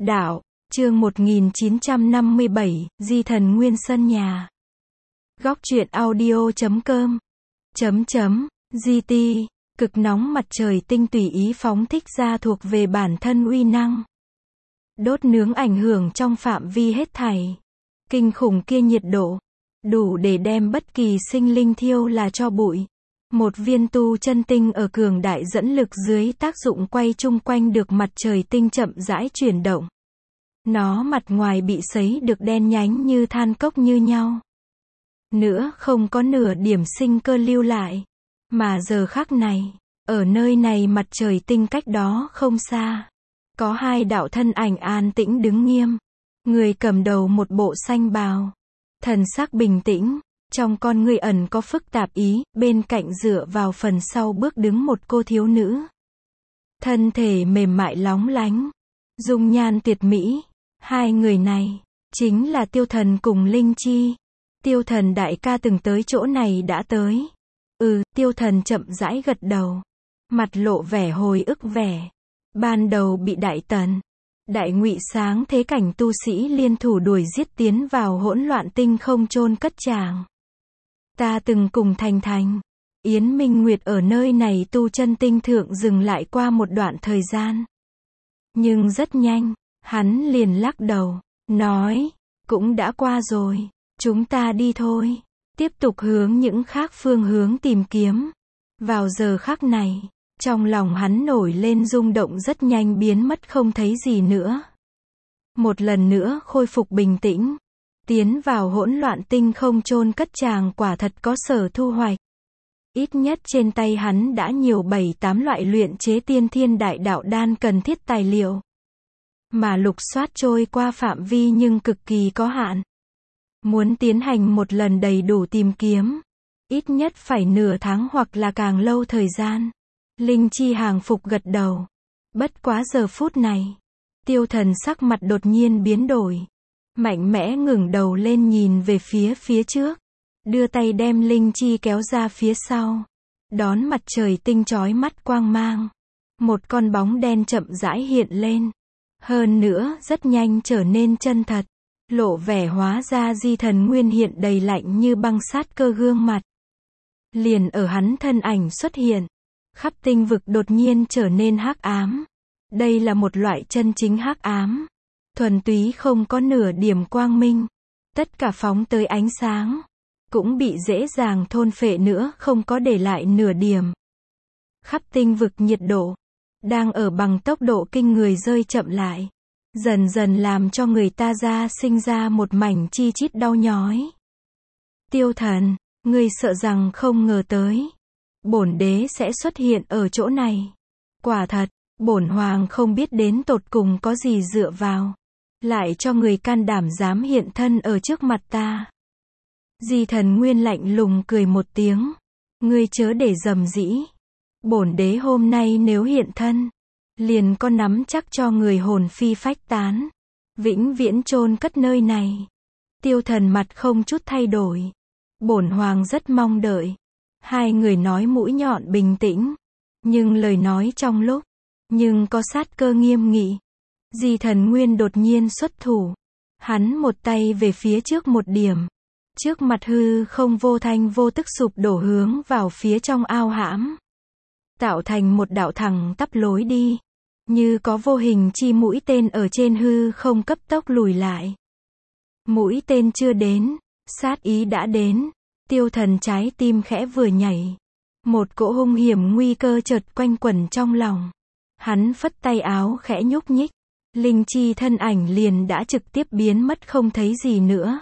Đạo, chương 1957, Di thần Nguyên sân nhà. Góc truyện audio.com GT, cực nóng mặt trời tinh tùy ý phóng thích ra thuộc về bản thân uy năng. Đốt nướng ảnh hưởng trong phạm vi hết thảy. Kinh khủng kia nhiệt độ, đủ để đem bất kỳ sinh linh thiêu là tro bụi. Một viên tu chân tinh ở cường đại dẫn lực dưới tác dụng quay chung quanh được mặt trời tinh chậm rãi chuyển động. Nó mặt ngoài bị sấy được đen nhánh như than cốc như nhau. Nữa không có nửa điểm sinh cơ lưu lại. Mà giờ khắc này, ở nơi này mặt trời tinh cách đó không xa. Có hai đạo thân ảnh an tĩnh đứng nghiêm. Người cầm đầu một bộ xanh bào. Thần sắc bình tĩnh. Trong con người ẩn có phức tạp ý, bên cạnh dựa vào phần sau bước đứng một cô thiếu nữ. Thân thể mềm mại lóng lánh, dung nhan tuyệt mỹ. Hai người này, chính là Tiêu Thần cùng Linh Chi. Tiêu Thần đại ca từng tới chỗ này đã tới. Tiêu Thần chậm rãi gật đầu. Mặt lộ vẻ hồi ức vẻ. Ban đầu bị Đại Tần, Đại Ngụy sáng thế cảnh tu sĩ liên thủ đuổi giết tiến vào hỗn loạn tinh không chôn cất chàng. Ta từng cùng Thành, Yến Minh Nguyệt ở nơi này tu chân tinh thượng dừng lại qua một đoạn thời gian. Nhưng rất nhanh, hắn liền lắc đầu, nói, cũng đã qua rồi, chúng ta đi thôi. Tiếp tục hướng những khác phương hướng tìm kiếm. Vào giờ khắc này, trong lòng hắn nổi lên rung động rất nhanh biến mất không thấy gì nữa. Một lần nữa khôi phục bình tĩnh. Tiến vào hỗn loạn tinh không chôn cất chàng quả thật có sở thu hoạch. Ít nhất trên tay hắn đã nhiều 7-8 loại luyện chế tiên thiên đại đạo đan cần thiết tài liệu. Mà lục soát trôi qua phạm vi nhưng cực kỳ có hạn. Muốn tiến hành một lần đầy đủ tìm kiếm, ít nhất phải nửa tháng hoặc là càng lâu thời gian. Linh Chi hàng phục gật đầu. Bất quá giờ phút này, Tiêu Thần sắc mặt đột nhiên biến đổi. Mạnh mẽ ngẩng đầu lên nhìn về phía trước. Đưa tay đem Linh Chi kéo ra phía sau. Đón mặt trời tinh chói mắt quang mang. Một con bóng đen chậm rãi hiện lên. Hơn nữa rất nhanh trở nên chân thật. Lộ vẻ hóa ra Di thần Nguyên hiện đầy lạnh như băng sát cơ gương mặt. Liền ở hắn thân ảnh xuất hiện. Khắp tinh vực đột nhiên trở nên hắc ám. Đây là một loại chân chính hắc ám. Thuần túy không có nửa điểm quang minh. Tất cả phóng tới ánh sáng cũng bị dễ dàng thôn phệ nữa, không có để lại nửa điểm. Khắp tinh vực nhiệt độ đang ở bằng tốc độ kinh người rơi chậm lại, dần dần làm cho người ta sinh ra một mảnh chi chít đau nhói. Tiêu Thần, ngươi sợ rằng không ngờ tới bổn đế sẽ xuất hiện ở chỗ này. Quả thật, bổn hoàng không biết đến tột cùng có gì dựa vào, lại cho người can đảm dám hiện thân ở trước mặt ta. Di thần Nguyên lạnh lùng cười một tiếng. Ngươi chớ để dầm dĩ. Bổn đế hôm nay nếu hiện thân, liền có nắm chắc cho người hồn phi phách tán, vĩnh viễn chôn cất nơi này. Tiêu Thần mặt không chút thay đổi. Bổn hoàng rất mong đợi. Hai người nói mũi nhọn bình tĩnh, nhưng lời nói trong lúc, nhưng có sát cơ nghiêm nghị. Di thần Nguyên đột nhiên xuất thủ. Hắn một tay về phía trước một điểm. Trước mặt hư không vô thanh vô tức sụp đổ hướng vào phía trong ao hãm. Tạo thành một đạo thẳng tắp lối đi. Như có vô hình chi mũi tên ở trên hư không cấp tốc lùi lại. Mũi tên chưa đến, sát ý đã đến. Tiêu Thần trái tim khẽ vừa nhảy. Một cỗ hung hiểm nguy cơ chợt quanh quẩn trong lòng. Hắn phất tay áo khẽ nhúc nhích. Linh Chi thân ảnh liền đã trực tiếp biến mất không thấy gì nữa.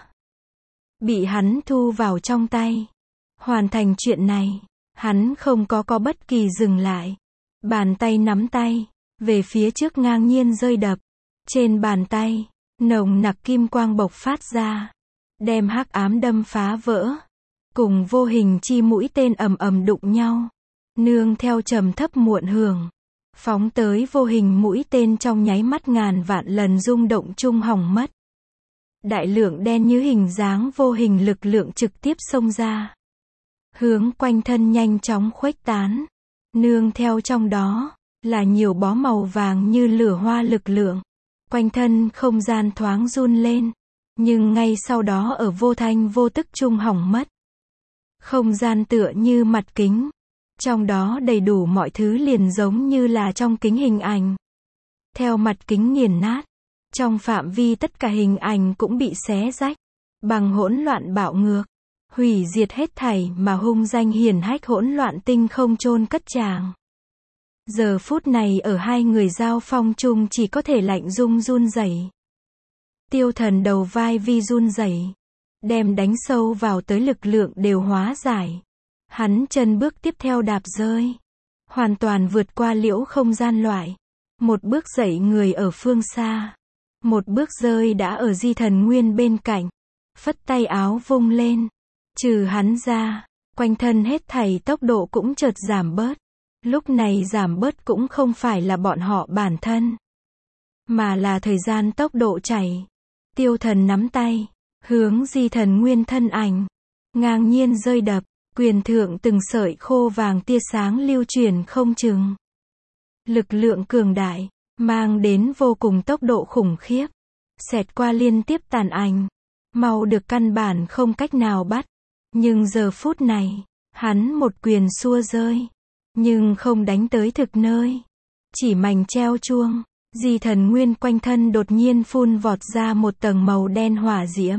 Bị hắn thu vào trong tay. Hoàn thành chuyện này, hắn không có bất kỳ dừng lại. Bàn tay nắm tay, về phía trước ngang nhiên rơi đập. Trên bàn tay, nồng nặc kim quang bộc phát ra. Đem hắc ám đâm phá vỡ. Cùng vô hình chi mũi tên ầm ầm đụng nhau. Nương theo trầm thấp muộn hưởng. Phóng tới vô hình mũi tên trong nháy mắt ngàn vạn lần rung động chung hỏng mất. Đại lượng đen như hình dáng vô hình lực lượng trực tiếp xông ra. Hướng quanh thân nhanh chóng khuếch tán. Nương theo trong đó, là nhiều bó màu vàng như lửa hoa lực lượng. Quanh thân không gian thoáng run lên. Nhưng ngay sau đó ở vô thanh vô tức trung hỏng mất. Không gian tựa như mặt kính. Trong đó đầy đủ mọi thứ liền giống như là trong kính hình ảnh. Theo mặt kính nghiền nát. Trong phạm vi tất cả hình ảnh cũng bị xé rách. Bằng hỗn loạn bạo ngược. Hủy diệt hết thảy mà hung danh hiển hách hỗn loạn tinh không chôn cất chàng. Giờ phút này ở hai người giao phong chung chỉ có thể lạnh run rẩy. Tiêu Thần đầu vai vi run rẩy, đem đánh sâu vào tới lực lượng đều hóa giải. Hắn chân bước tiếp theo đạp rơi, hoàn toàn vượt qua liễu không gian loại. Một bước dậy người ở phương xa, một bước rơi đã ở Di Thần Nguyên bên cạnh, phất tay áo vung lên, trừ hắn ra, quanh thân hết thảy tốc độ cũng chợt giảm bớt. Lúc này giảm bớt cũng không phải là bọn họ bản thân, mà là thời gian tốc độ chảy. Tiêu Thần nắm tay, hướng Di Thần Nguyên thân ảnh, ngang nhiên rơi đập, quyền thượng từng sợi khô vàng tia sáng lưu chuyển không chừng. Lực lượng cường đại, mang đến vô cùng tốc độ khủng khiếp, xẹt qua liên tiếp tàn ảnh, mau được căn bản không cách nào bắt. Nhưng giờ phút này, hắn một quyền xua rơi, nhưng không đánh tới thực nơi, chỉ mảnh treo chuông. Di Thần Nguyên quanh thân đột nhiên phun vọt ra một tầng màu đen hỏa diễm.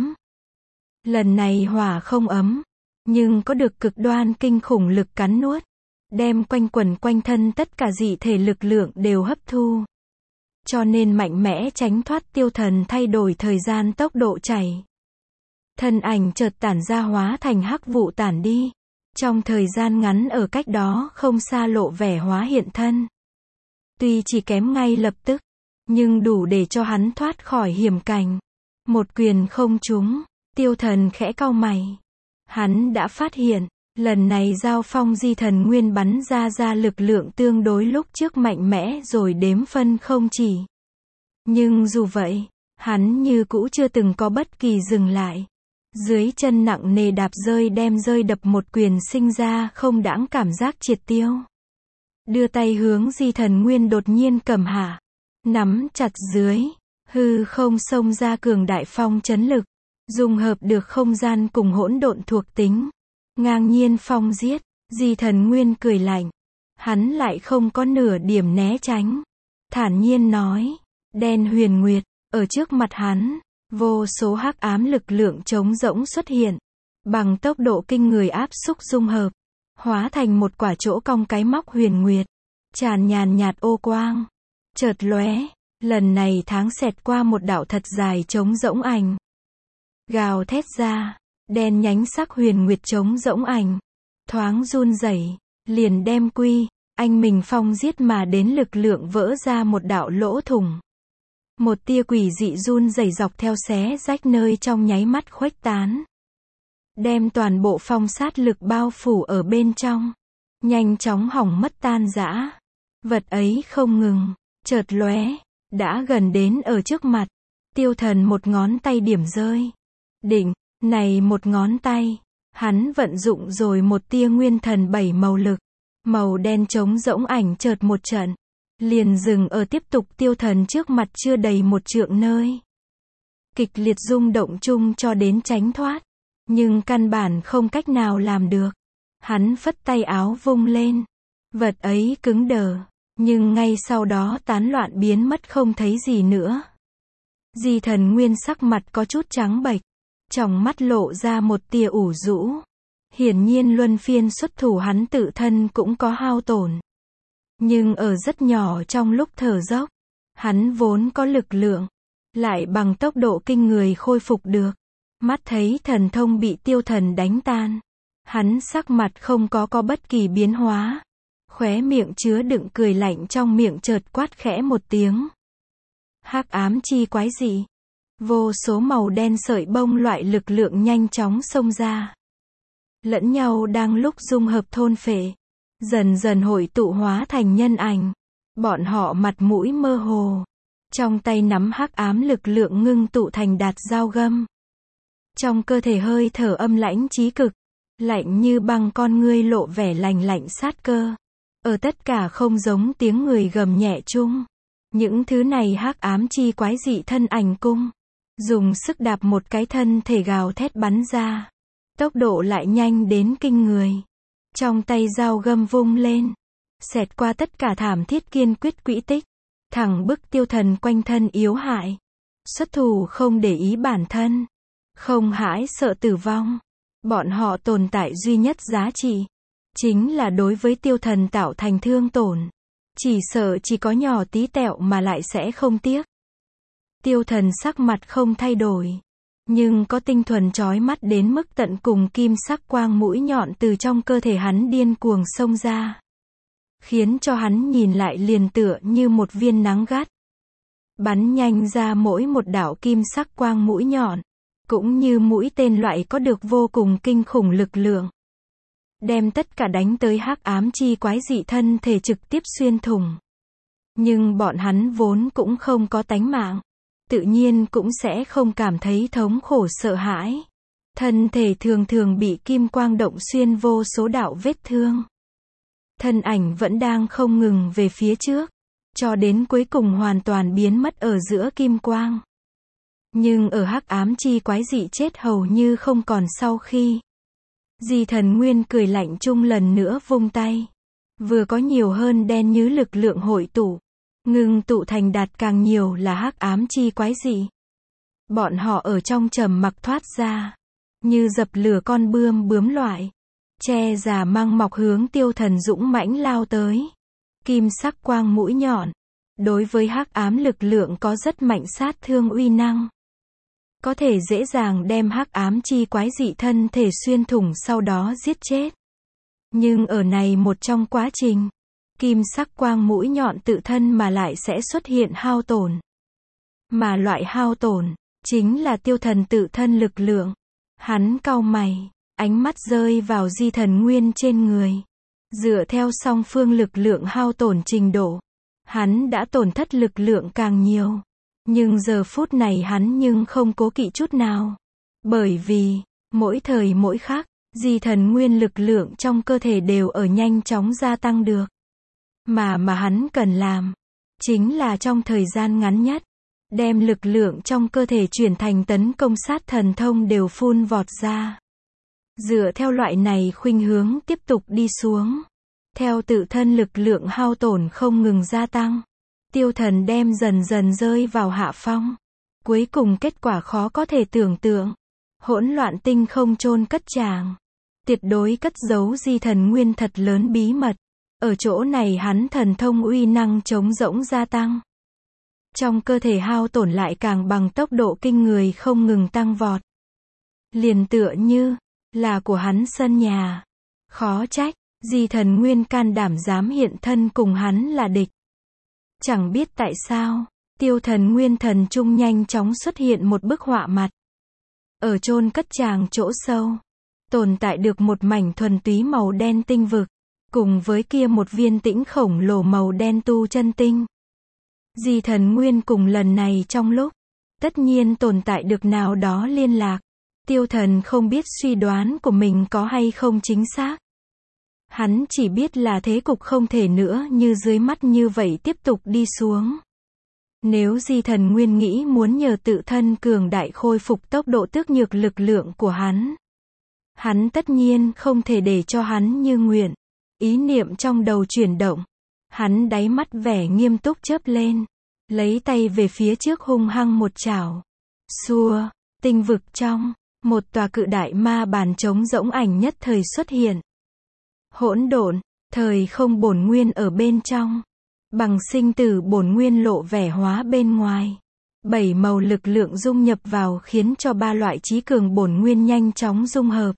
Lần này hỏa không ấm, nhưng có được cực đoan kinh khủng lực cắn nuốt, đem quanh quẩn quanh thân tất cả dị thể lực lượng đều hấp thu. Cho nên mạnh mẽ tránh thoát Tiêu Thần thay đổi thời gian tốc độ chảy. Thân ảnh chợt tản ra hóa thành hắc vụ tản đi. Trong thời gian ngắn ở cách đó không xa lộ vẻ hóa hiện thân. Tuy chỉ kém ngay lập tức, nhưng đủ để cho hắn thoát khỏi hiểm cảnh. Một quyền không trúng, Tiêu Thần khẽ cau mày. Hắn đã phát hiện, lần này giao phong Di Thần Nguyên bắn ra lực lượng tương đối lúc trước mạnh mẽ rồi đếm phân không chỉ. Nhưng dù vậy, hắn như cũ chưa từng có bất kỳ dừng lại. Dưới chân nặng nề đạp rơi đem rơi đập một quyền sinh ra không đãng cảm giác triệt tiêu. Đưa tay hướng Di Thần Nguyên đột nhiên cầm hạ, nắm chặt dưới, hư không xông ra cường đại phong chấn lực, dung hợp được không gian cùng hỗn độn thuộc tính, ngang nhiên phong giết. Di Thần Nguyên cười lạnh, hắn lại không có nửa điểm né tránh, thản nhiên nói, đen huyền nguyệt, ở trước mặt hắn, vô số hắc ám lực lượng trống rỗng xuất hiện, bằng tốc độ kinh người áp xúc dung hợp, hóa thành một quả chỗ cong cái móc huyền nguyệt, tràn nhàn nhạt ô quang, chợt lóe, lần này tháng xẹt qua một đạo thật dài trống rỗng ảnh, gào thét ra, đen nhánh sắc huyền nguyệt trống rỗng ảnh, thoáng run rẩy, liền đem anh mình phong giết mà đến lực lượng vỡ ra một đạo lỗ thủng. Một tia quỷ dị run rẩy dọc theo xé rách nơi trong nháy mắt khuếch tán, đem toàn bộ phong sát lực bao phủ ở bên trong, nhanh chóng hỏng mất tan rã. Vật ấy không ngừng, chợt lóe, đã gần đến ở trước mặt. Tiêu Thần một ngón tay điểm rơi, định, này một ngón tay, hắn vận dụng rồi một tia nguyên thần 7 màu lực, màu đen trống rỗng ảnh chợt một trận, liền dừng ở tiếp tục Tiêu Thần trước mặt chưa đầy một trượng nơi. Kịch liệt rung động chung cho đến tránh thoát, nhưng căn bản không cách nào làm được. Hắn phất tay áo vung lên, vật ấy cứng đờ, nhưng ngay sau đó tán loạn biến mất không thấy gì nữa. Di Thần Nguyên sắc mặt có chút trắng bệch, trong mắt lộ ra một tia ủ rũ. Hiển nhiên luân phiên xuất thủ hắn tự thân cũng có hao tổn. Nhưng ở rất nhỏ trong lúc thở dốc, hắn vốn có lực lượng, lại bằng tốc độ kinh người khôi phục được. Mắt thấy thần thông bị Tiêu Thần đánh tan, hắn sắc mặt không có bất kỳ biến hóa, khóe miệng chứa đựng cười lạnh trong miệng chợt quát khẽ một tiếng. Hắc ám chi quái dị, vô số màu đen sợi bông loại lực lượng nhanh chóng xông ra, lẫn nhau đang lúc dung hợp thôn phệ, dần dần hội tụ hóa thành nhân ảnh. Bọn họ mặt mũi mơ hồ, trong tay nắm hắc ám lực lượng ngưng tụ thành đạt dao găm. Trong cơ thể hơi thở âm lãnh chí cực, lạnh như băng, con ngươi lộ vẻ lạnh lạnh sát cơ. Ở tất cả không giống tiếng người gầm nhẹ chung, Những thứ này hắc ám chi quái dị thân ảnh cung. Dùng sức đạp một cái thân thể gào thét bắn ra. Tốc độ lại nhanh đến kinh người. Trong tay dao găm vung lên. Xẹt qua tất cả thảm thiết kiên quyết quỹ tích. Thẳng bức tiêu thần quanh thân yếu hại. Xuất thủ không để ý bản thân. Không hãi sợ tử vong. Bọn họ tồn tại duy nhất giá trị. Chính là đối với tiêu thần tạo thành thương tổn. Chỉ sợ chỉ có nhỏ tí tẹo mà lại sẽ không tiếc. Tiêu thần sắc mặt không thay đổi. Nhưng có tinh thuần chói mắt đến mức tận cùng kim sắc quang mũi nhọn từ trong cơ thể hắn điên cuồng xông ra. Khiến cho hắn nhìn lại liền tựa như một viên nắng gắt. Bắn nhanh ra mỗi một đạo kim sắc quang mũi nhọn. Cũng như mũi tên loại có được vô cùng kinh khủng lực lượng. Đem tất cả đánh tới hắc ám chi quái dị thân thể trực tiếp xuyên thủng. Nhưng bọn hắn vốn cũng không có tánh mạng. Tự nhiên cũng sẽ không cảm thấy thống khổ sợ hãi. Thân thể thường thường bị kim quang động xuyên vô số đạo vết thương. Thân ảnh vẫn đang không ngừng về phía trước. Cho đến cuối cùng hoàn toàn biến mất ở giữa kim quang. Nhưng ở hắc ám chi quái dị chết hầu như không còn sau khi. Di Thần Nguyên cười lạnh chung lần nữa vung tay. Vừa có nhiều hơn đen như lực lượng hội tụ. Ngưng tụ thành đạt càng nhiều là hắc ám chi quái dị. Bọn họ ở trong trầm mặc thoát ra. Như dập lửa con bướm loại. Che già mang mọc hướng tiêu thần dũng mãnh lao tới. Kim sắc quang mũi nhọn. Đối với hắc ám lực lượng có rất mạnh sát thương uy năng. Có thể dễ dàng đem hắc ám chi quái dị thân thể xuyên thủng sau đó giết chết. Nhưng ở này một trong quá trình, kim sắc quang mũi nhọn tự thân mà lại sẽ xuất hiện hao tổn. Mà loại hao tổn, chính là tiêu thần tự thân lực lượng. Hắn cau mày, ánh mắt rơi vào Di Thần Nguyên trên người. Dựa theo song phương lực lượng hao tổn trình độ, hắn đã tổn thất lực lượng càng nhiều. Nhưng giờ phút này hắn nhưng không cố kỵ chút nào. Bởi vì, mỗi thời mỗi khắc, Di Thần Nguyên lực lượng trong cơ thể đều ở nhanh chóng gia tăng được. Mà hắn cần làm, chính là trong thời gian ngắn nhất, đem lực lượng trong cơ thể chuyển thành tấn công sát thần thông đều phun vọt ra. Dựa theo loại này khuynh hướng tiếp tục đi xuống. Theo tự thân lực lượng hao tổn không ngừng gia tăng. Tiêu thần đem dần dần rơi vào hạ phong. Cuối cùng kết quả khó có thể tưởng tượng. Hỗn loạn tinh không chôn cất chàng. Tuyệt đối cất giấu Di Thần Nguyên thật lớn bí mật. Ở chỗ này hắn thần thông uy năng trống rỗng gia tăng. Trong cơ thể hao tổn lại càng bằng tốc độ kinh người không ngừng tăng vọt. Liền tựa như là của hắn sân nhà. Khó trách, Di Thần Nguyên can đảm dám hiện thân cùng hắn là địch. Chẳng biết tại sao, tiêu thần nguyên thần trung nhanh chóng xuất hiện một bức họa mặt. Ở chôn cất tràng chỗ sâu, tồn tại được một mảnh thuần túy màu đen tinh vực, cùng với kia một viên tĩnh khổng lồ màu đen tu chân tinh. Di Thần Nguyên cùng lần này trong lúc, tất nhiên tồn tại được nào đó liên lạc. Tiêu thần không biết suy đoán của mình có hay không chính xác. Hắn chỉ biết là thế cục không thể nữa như dưới mắt như vậy tiếp tục đi xuống. Nếu Di Thần Nguyên nghĩ muốn nhờ tự thân cường đại khôi phục tốc độ tước nhược lực lượng của hắn. Hắn tất nhiên không thể để cho hắn như nguyện. Ý niệm trong đầu chuyển động. Hắn đáy mắt vẻ nghiêm túc chớp lên. Lấy tay về phía trước hung hăng một chảo. Xua, tinh vực trong, một tòa cự đại ma bàn trống rỗng ảnh nhất thời xuất hiện. Hỗn độn, thời không bổn nguyên ở bên trong. Bằng sinh tử bổn nguyên lộ vẻ hóa bên ngoài. 7 màu lực lượng dung nhập vào khiến cho 3 loại trí cường bổn nguyên nhanh chóng dung hợp.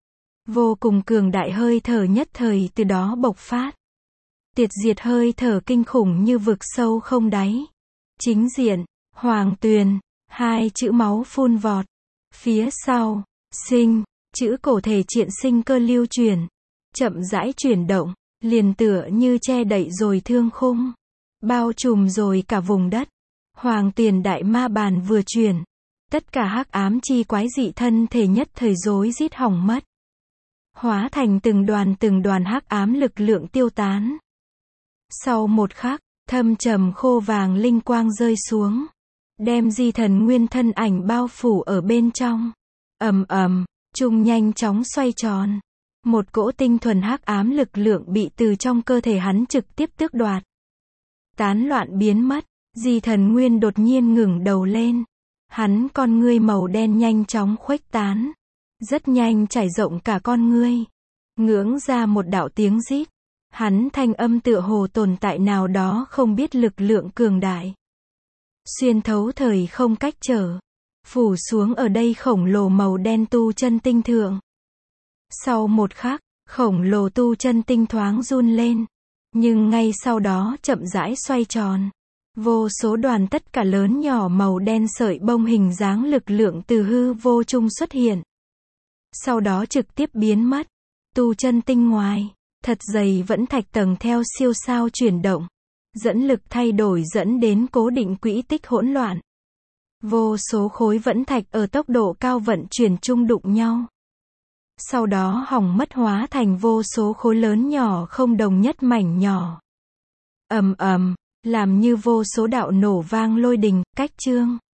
Vô cùng cường đại hơi thở nhất thời từ đó bộc phát. Tiệt diệt hơi thở kinh khủng như vực sâu không đáy. Chính diện, hoàng tuyền, 2 chữ máu phun vọt. Phía sau, sinh, chữ cổ thể triện sinh cơ lưu truyền. Chậm rãi chuyển động, liền tựa như che đậy rồi thương khung. Bao trùm rồi cả vùng đất. Hoàng tiền đại ma bàn vừa chuyển. Tất cả hắc ám chi quái dị thân thể nhất thời rối rít hỏng mất. Hóa thành từng đoàn hắc ám lực lượng tiêu tán. Sau một khắc, Thâm trầm khô vàng linh quang rơi xuống, đem Di Thần Nguyên thân ảnh bao phủ ở bên trong. Ầm ầm, chung nhanh chóng xoay tròn. Một cỗ tinh thuần hắc ám lực lượng bị từ trong cơ thể hắn trực tiếp tước đoạt. Tán loạn biến mất, Di Thần Nguyên đột nhiên ngẩng đầu lên. Hắn con ngươi màu đen nhanh chóng khuếch tán. Rất nhanh trải rộng cả con ngươi. Ngưỡng ra một đạo tiếng rít. Hắn thanh âm tựa hồ tồn tại nào đó không biết lực lượng cường đại. Xuyên thấu thời không cách trở. Phủ xuống ở đây khổng lồ màu đen tu chân tinh thượng. Sau một khắc, khổng lồ tu chân tinh thoáng run lên. Nhưng ngay sau đó chậm rãi xoay tròn. Vô số đoàn tất cả lớn nhỏ màu đen sợi bông hình dáng lực lượng từ hư vô trung xuất hiện. Sau đó trực tiếp biến mất. Tu chân tinh ngoài, thật dày vẫn thạch tầng theo siêu sao chuyển động. Dẫn lực thay đổi dẫn đến cố định quỹ tích hỗn loạn. Vô số khối vẫn thạch ở tốc độ cao vận chuyển chung đụng nhau. Sau đó hỏng mất hóa thành vô số khối lớn nhỏ không đồng nhất mảnh nhỏ. Ầm ầm, làm như vô số đạo nổ vang lôi đình, cách chương.